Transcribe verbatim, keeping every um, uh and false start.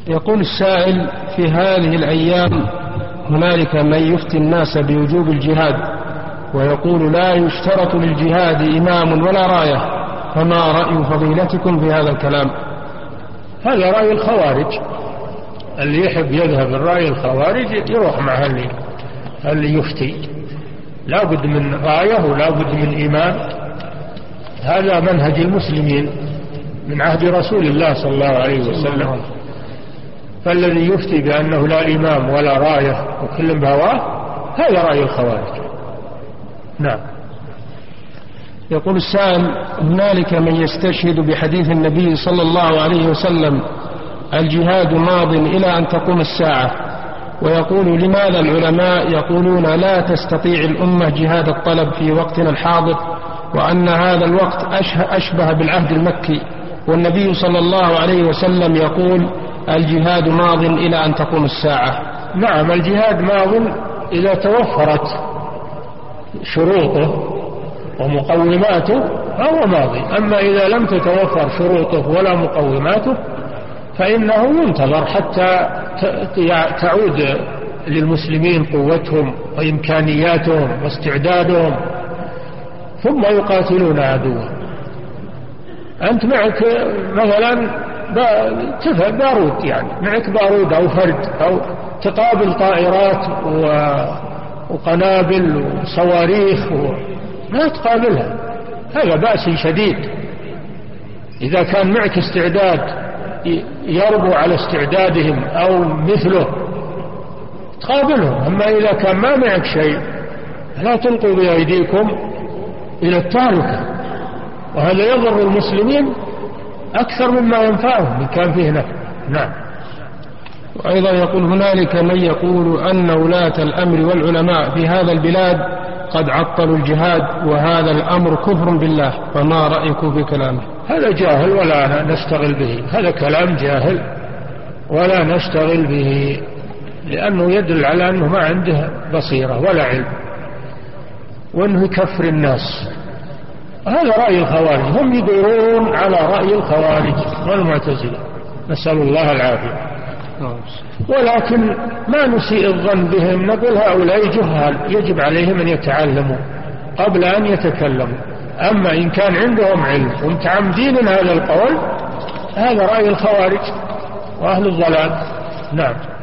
يقول السائل: في هذه الأيام هنالك من يفتي الناس بوجوب الجهاد ويقول لا يشترط للجهاد إمام ولا راية، فما رأي فضيلتكم في هذا الكلام؟ هذا رأي الخوارج. اللي يحب يذهب الرأي الخوارج يروح مع اللي, اللي يفتي لا بد من راية ولا بد من إمام. هذا منهج المسلمين من عهد رسول الله صلى الله عليه وسلم. فالذي يفتي بأنه لا إمام ولا راية وكل بهواه هذا رأي الخوارج. نعم. يقول السائل: هنالك من يستشهد بحديث النبي صلى الله عليه وسلم الجهاد ماض إلى أن تقوم الساعة، ويقول لماذا العلماء يقولون لا تستطيع الأمة جهاد الطلب في وقتنا الحاضر، وأن هذا الوقت أشبه بالعهد المكي، والنبي صلى الله عليه وسلم يقول الجهاد ماض إلى أن تقوم الساعة؟ نعم، الجهاد ماض إذا توفرت شروطه ومقوماته فهو ماضي. أما إذا لم تتوفر شروطه ولا مقوماته فإنه ينتظر حتى تعود للمسلمين قوتهم وإمكانياتهم واستعدادهم ثم يقاتلون عدوهم. أنت معك مثلا بارود، يعني معك بارود أو فرد أو تقابل طائرات وقنابل وصواريخ ما تقابلها، هذا بأس شديد. إذا كان معك استعداد يربو على استعدادهم أو مثله تقابلهم. أما إذا كان ما معك شيء لا تلقوا بأيديكم إلى التهلكة، وهذا يضر المسلمين أكثر مما ينفعهم إن كان فيه نفع. نعم. وأيضا يقول هنالك من يقول أن ولاة الأمر والعلماء في هذا البلاد قد عطلوا الجهاد، وهذا الأمر كفر بالله، فما رأيكم في كلامه؟ هذا جاهل ولا نشتغل به، هذا كلام جاهل ولا نشتغل به، لأنه يدل على أنه ما عنده بصيرة ولا علم، وأنه يكفر الناس. هذا رأي الخوارج، هم يدورون على رأي الخوارج والمعتزلة، نسأل الله العافية. ولكن ما نسيء الظن بهم، نقول هؤلاء جهال يجب عليهم أن يتعلموا قبل أن يتكلموا. أما إن كان عندهم علم ومتعمدين هذا القول هذا رأي الخوارج وأهل الضلال. نعم.